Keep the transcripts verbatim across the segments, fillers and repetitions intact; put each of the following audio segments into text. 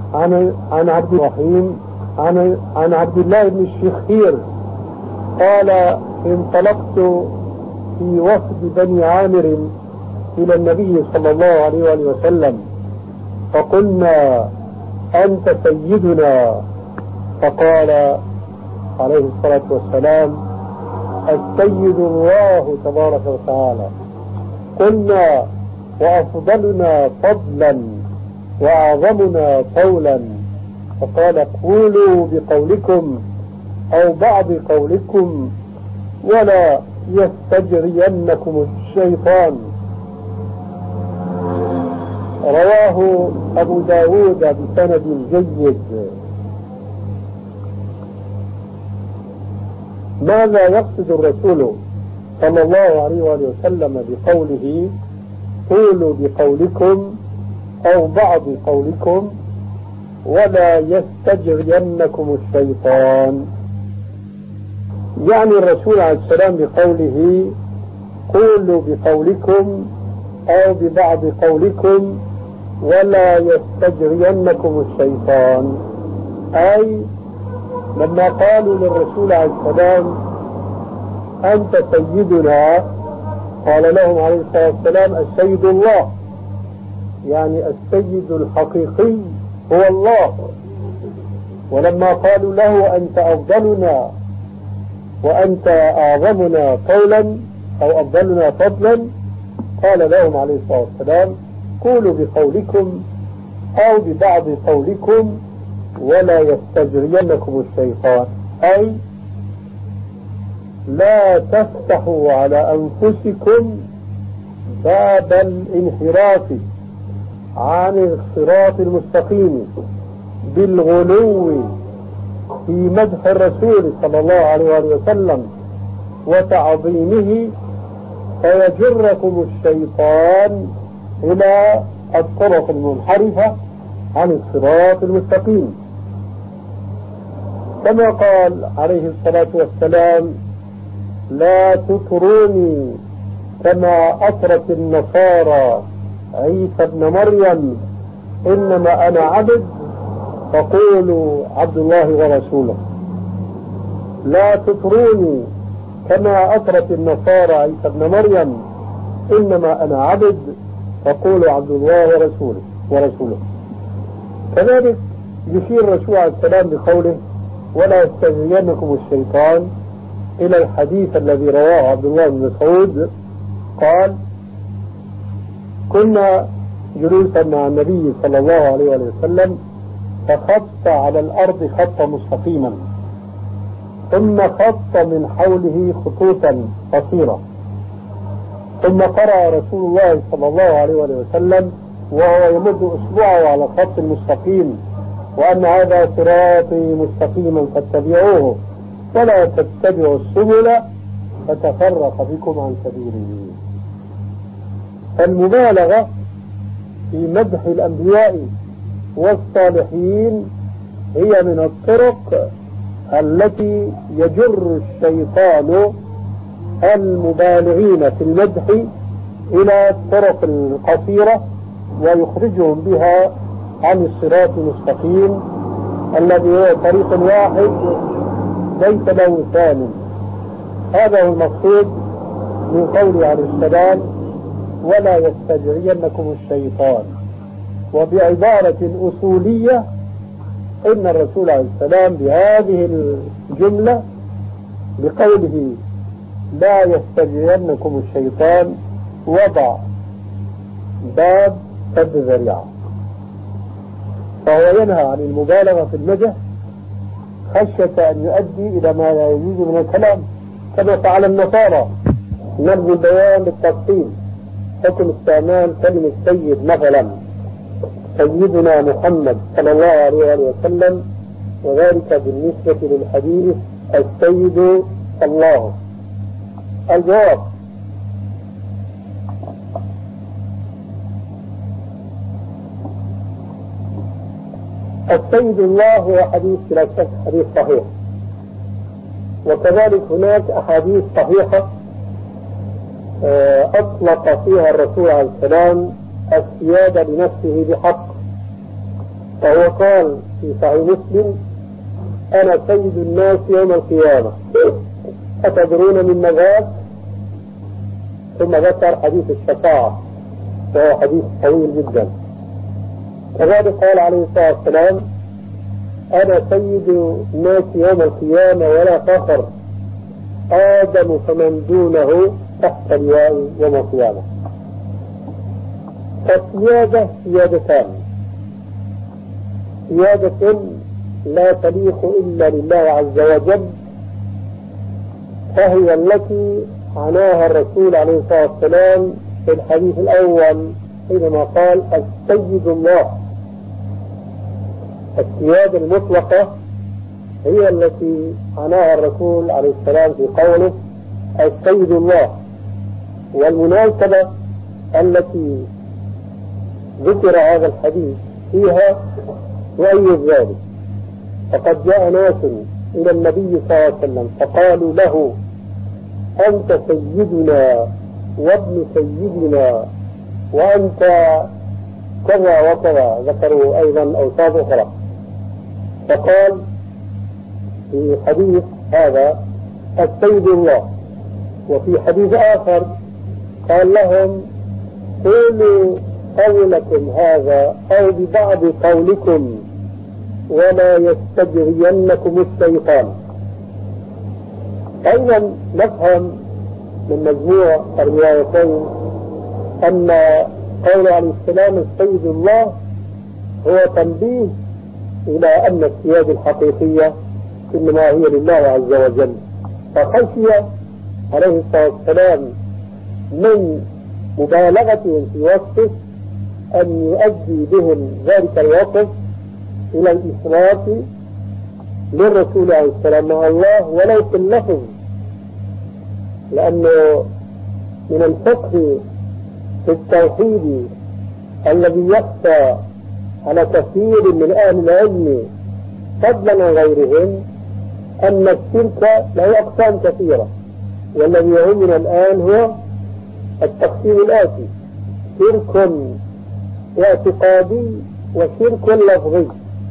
عن عن عبد الرحيم عن عن عبد الله بن الشخير قال: انطلقت في وفد بني عامر إلى النبي صلى الله عليه وآله وسلم، فقلنا: أنت سيدنا. فقال عليه الصلاة والسلام: السيد الله تبارك وتعالى. قلنا: وأفضلنا فضلا وأعظمنا قولا. فقال: قولوا بقولكم أو بعض قولكم ولا يستجرينكم الشيطان. رواه أبو داود بسند جيد. ماذا يقصد الرسول صلى الله عليه وآله وسلم بقوله: قولوا بقولكم أو بعض قولكم ولا يستجرينكم الشيطان؟ يعني الرسول عليه السلام بقوله: قولوا بقولكم أو ببعض قولكم ولا يستجرينكم الشيطان، أي لما قالوا للرسول عليه السلام: أنت سيدنا، قال لهم عليه الصلاة والسلام: السيد الله، يعني السيد الحقيقي هو الله. ولما قالوا له: أنت أفضلنا وأنت أعظمنا قولا أو أفضلنا فضلا، قال لهم عليه الصلاة والسلام: قولوا بقولكم أو ببعض قولكم ولا يستجرينكم الشيطان، أي لا تفتحوا على أنفسكم باب الانحراف عن الصراط المستقيم بالغلو في مدح الرسول صلى الله عليه وآله وسلم وتعظيمه، فيجركم الشيطان إلى الطرق المنحرفة عن الصراط المستقيم. كما قال عليه الصلاة والسلام: لا تطروني كما أطرت النصارى عيسى ابن مريم، إنما أنا عبد فقولوا عبد الله ورسوله. لا تطروني كما أطرت النصارى عيسى ابن مريم، إنما أنا عبد فقولوا عبد الله ورسوله ورسوله. كذلك يشير الرسول عليه السلام بقوله: ولا يستجرينكم الشيطان إلى الحديث الذي رواه عبد الله بن مسعود قال: كنا جلوسا مع النبي صلى الله عليه وسلم فخط على الأرض خطا مستقيما، ثم خط من حوله خطوطا قصيرة، ثم قرأ رسول الله صلى الله عليه وسلم وهو يمد أصبعه على الخط المستقيم: وأن هذا صراطي مستقيما فاتبعوه ولا تتبعوا السبل فتفرق بكم عن سبيله. فالمبالغة في مدح الأنبياء والصالحين هي من الطرق التي يجر الشيطان المبالغين في المدح إلى الطرق القصيرة ويخرجهم بها عن الصراط المستقيم الذي هو طريق واحد ليس له ثاني. هذا هو المقصود من قوله عليه السلام: ولا يستجرينكم الشيطان. وبعبارة أصولية إن الرسول عليه السلام بهذه الجملة بقوله لا يستجرينكم الشيطان وضع باب سد ذريعة، فهو ينهى عن المبالغة في المدح خشية أن يؤدي إلى ما لا يجوز من الكلام، كما فعل النصارى. نرجو البيان بالتفصيل. حكم استعمال كلمة سيد مثلا سيدنا محمد صلى الله عليه وسلم، وذلك بالنسبة للحديث السيد الله. الجواب: السيد الله هو حديث لا شك حديث صحيح، وكذلك هناك أحاديث صحيحة أطلق فيها الرسول عليه السلام السيادة لنفسه بحق، فهو قال في صحيح مسلم: أنا سيد الناس يوم القيامة، أتدرون من ذاك؟ ثم ذكر حديث الشفاعة وهو حديث طويل جدا. كذلك قال عليه الصلاة والسلام: أنا سيد الناس يوم القيامة ولا فخر، آدم فمن دونه تحت لواء يوم القيامة. فالسيادة سيادتان: سيادة لا تليق إلا لله عز وجل، فهي التي عناها الرسول عليه الصلاة والسلام في الحديث الأول حينما قال: السيد الله. السيادة المطلقة هي التي عناها الرسول عليه السلام في قوله: السيد الله. والمناسبة التي ذكر هذا الحديث فيها وأي ذلك، فقد جاء ناس إلى النبي صلى الله عليه وسلم فقالوا له: أنت سيدنا وابن سيدنا وأنت كذا وكذا، ذكروا أيضا أوصاف أخرى. فقال في حديث هذا: السيد الله. وفي حديث آخر قال لهم: قولوا قولكم هذا أو ببعض قولكم ولا يستجرينكم الشيطان. أيضا نفهم من مجموع الروايتين أن قول عليه السلام السيد الله هو تنبيه إلى أن السيادة الحقيقية إنما هي لله عز وجل، فخشي عليه الصلاة والسلام من مبالغتهم في وصفه أن يؤدي بهم ذلك الوصف إلى الإشراك للرسول عليه السلام مع الله ولو في اللفظ، لأنه من الفقه في التوحيد الذي يخفى على كثير من أهل العلم فضلا عن غيرهم أن الشرك له أقسام كثيرة، والذي يهمنا الآن هو التقسيم الآتي: شرك اعتقادي وشرك لفظي.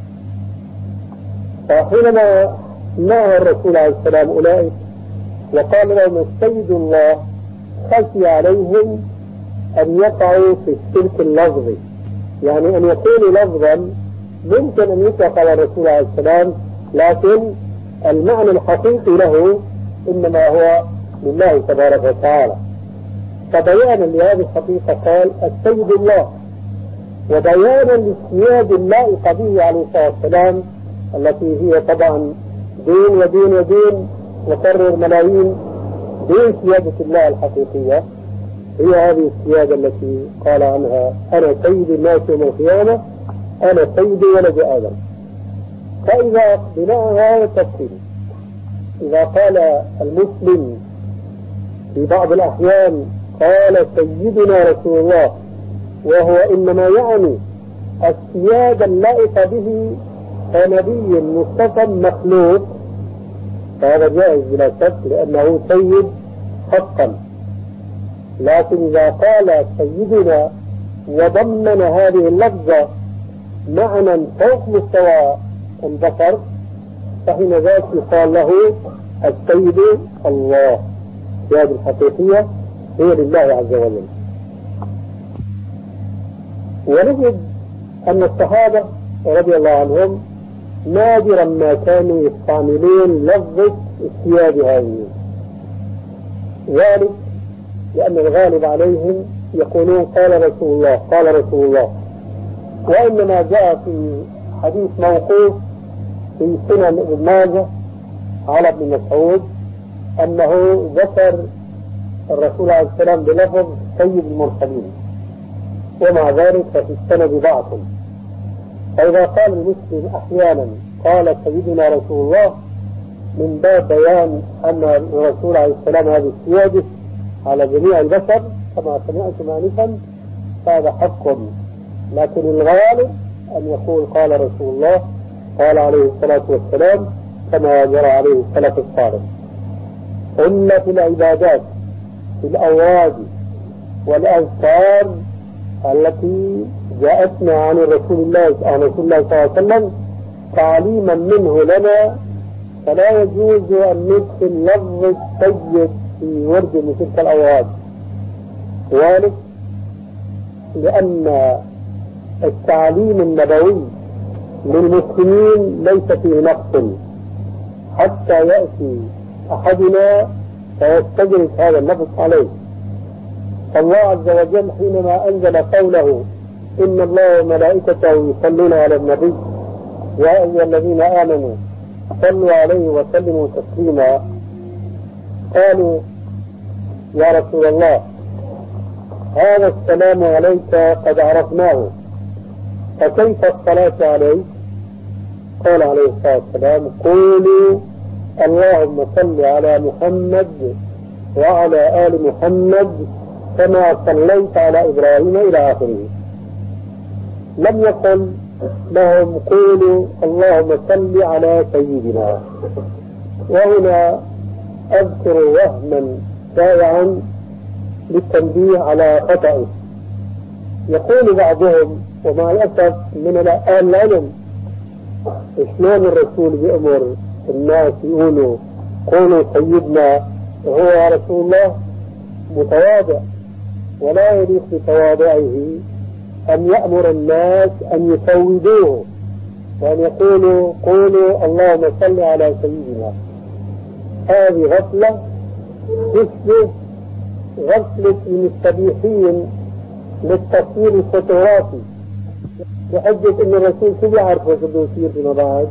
فحينما نهى الرسول عليه السلام أولئك وقال لهم السيد الله، خشي عليهم أن يقعوا في الشرك اللفظي، يعني أن يكون لفظا ممكن أن يطلق على الرسول عليه السلام، لكن المعنى الحقيقي له إنما هو لله تبارك وتعالى. فبيانا لهذه الحقيقة قال السيد الله، وبيانا للسيادة اللائقة به عليه الصلاة والسلام التي هي طبعا دين ودين ودين وكرر ملايين دين سيادة الله الحقيقية، هي هذه السيادة التي قال عنها: أنا سيد الناس يوم القيامة، أنا سيد ولد آدم. فإذا بناء هذا التفصيل إذا قال المسلم في بعض الأحيان قال سيدنا رسول الله، وهو إنما يعني السيادة اللائقة به كنبي مصطفى مخلوق، فهذا جائز بلا شك لأنه سيد حقا. لكن إذا قال سيدنا وضمن هذه اللفظة معنى فوق مستوى البشر، فحين ذلك يقال له السيد الله. السيادة الحقيقية هي لله عز وجل. ونجد أن الصحابة رضي الله عنهم نادرا ما كانوا يستعملون لفظة السيادة هذه، ذلك لأن الغالب عليهم يقولون قال رسول الله قال رسول الله. وإنما جاء في حديث موقوف في سنن ابن ماجه على ابن مسعود أنه ذكر الرسول عليه السلام بلفظ سيد المرسلين، ومع ذلك ففي السند ضعف. فإذا قال المسلم أحيانا قال سيدنا رسول الله من باب بيان أن الرسول عليه السلام هذه السيادة على جميع البشر كما سمعتم آنفا، فهذا حق، لكن الغالب أن يقول قال رسول الله قال عليه الصلاة والسلام كما جرى عليه السلف الصالح. قلنا في العبادات في الأوراد والأذكار التي جاءتنا عن رسول الله عن رسول الله صلى الله عليه وسلم تعليما منه لنا، فلا يجوز أن ندخل لفظ السيد في ورد من تلك الأوراد، ذلك لأن التعليم النبوي للمسلمين ليس فيه نقص حتى يأتي أحدنا فيستدرك هذا النقص عليه. الله عز وجل حينما أنزل قوله إن الله وملائكته يصلون على النبي يا أيها الذين آمنوا صلوا عليه وسلموا تسليما، قالوا يا رسول الله هذا السلام عليك قد عرفناه فكيف الصلاة عليك؟ قال عليه الصلاة والسلام قولوا اللهم صل على محمد وعلى آل محمد كما صليت على إبراهيم إلى آخره. لم يقل لهم قولوا اللهم صل على سيدنا. وهنا أذكر وهما شائعا للتنبيه على خطئه. يقول بعضهم ومع الأسف من الآن العلم إشلون الرسول بأمر الناس يقولوا قولوا سيدنا وهو يا رسول الله متواضع، ولا يليق بتواضعه أن يأمر الناس أن يسودوه وأن يقولوا قولوا اللهم صل على سيدنا. هذه غفلة تشبه غفلة المستبيحين للتصوير الفوتوغرافي بحجة أن الرسول شو بيعرف شو بده يصير فيما بعد.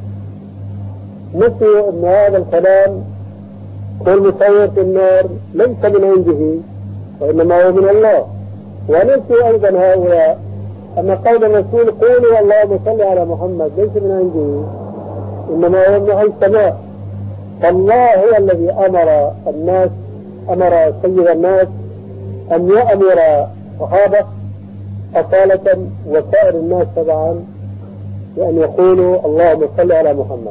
نسوا أن هذا الكلام كل مصور في النار ليس من عنده وإنما هو من الله. ونسوا أيضا هؤلاء أن قول الرسول قولوا اللهم صل على محمد ليس من عنده إنما هو من حيث السماء. فالله هو الذي أمر الناس أمر سيد الناس أن يأمر صحابة أصالة وسائر الناس طبعا بأن يقولوا اللهم صل على محمد.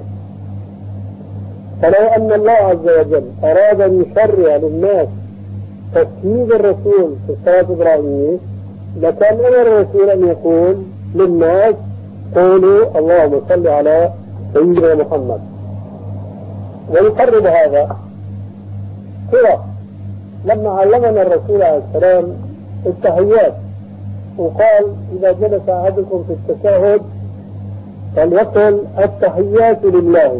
فلو أن الله عز وجل أراد أن يشرع للناس تسييد الرسول في الصلاة الإبراهيمية لكان أمر الرسول أن يقول للناس قولوا اللهم صل على سيدنا محمد. ويقرب هذا كرة لما علمنا الرسول عليه السلام التحيات وقال إذا جلس أحدكم في التشهد فليقل التحيات لله.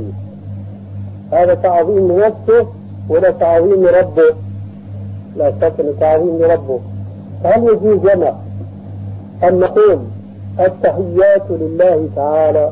هذا تعظيم لنفسه ولا تعظيم لربه؟ لا شك أنه تعظيم لربه. فهل يجوز لنا أن نقول التحيات لله تعالى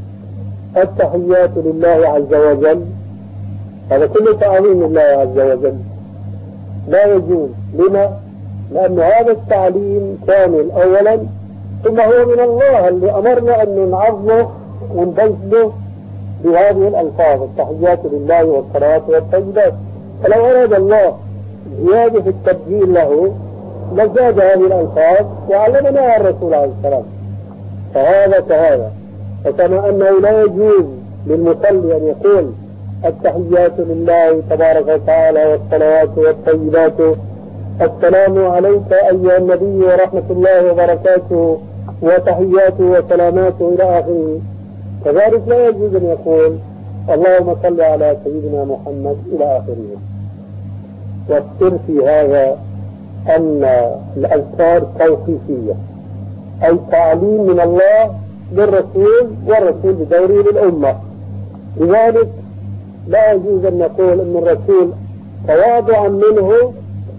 التحيات لله عز وجل؟ هذا كله تعظيم لله عز وجل. لا يجوز. لما؟ لأن هذا التعليم كامل أولا، ثم هو من الله اللي أمرنا أن نعظمه ونبجله بهذه الألفاظ التحيات لله والصلاة والطيبات. فلو أراد الله زيادة في التبجيل له لزاد هذه الألفاظ وعلمنا الرسول عليه السلام. فهذا كهذا. فكما أنه لا يجوز للمصلي أن يقول التحيات لله تبارك وتعالى والصلوات والطيبات السلام عليك أيها النبي ورحمة الله وبركاته وتحياته وسلاماته إلى آخره، كذلك لا يجوز أن يقول اللهم صل على سيدنا محمد إلى آخره. والسر في هذا أن الأذكار توقيفية، أي تعليم من الله للرسول والرسول بدوره للأمة. لذلك لا يجوز أن نقول أن الرسول تواضعا منه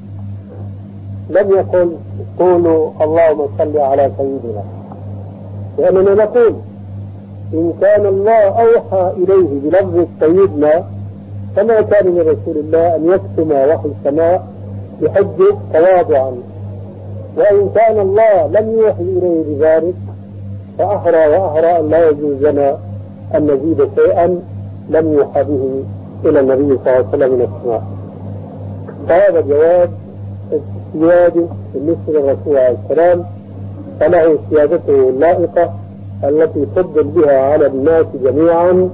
لم يقل قولوا اللهم صل على سيدنا، لأننا نقول إن كان الله أوحى إليه بلفظ سيدنا فما كان لرسول الله أن يكتم وحي السماء بحجة تواضعا. وإن كان الله لم يوحي إليه بذلك فأحرى وأحرى أن لا يجوز لنا أن نزيد شيئا لم يوحى به إلى النبي صلى الله عليه وسلم من السماء. فهذا جواب السيادة بالنسبة للرسول عليه السلام، فله سيادته اللائقة التي تفضل بها على الناس جميعا.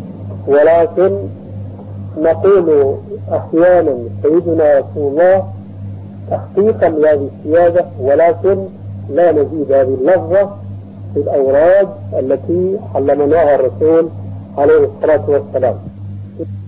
ولكن نقول أحيانا سيدنا رسول الله تحقيقا لهذه السيادة، ولكن لا نزيد هذه اللفظة في الأوراد التي علمناها الرسول عليه الصلاة والسلام.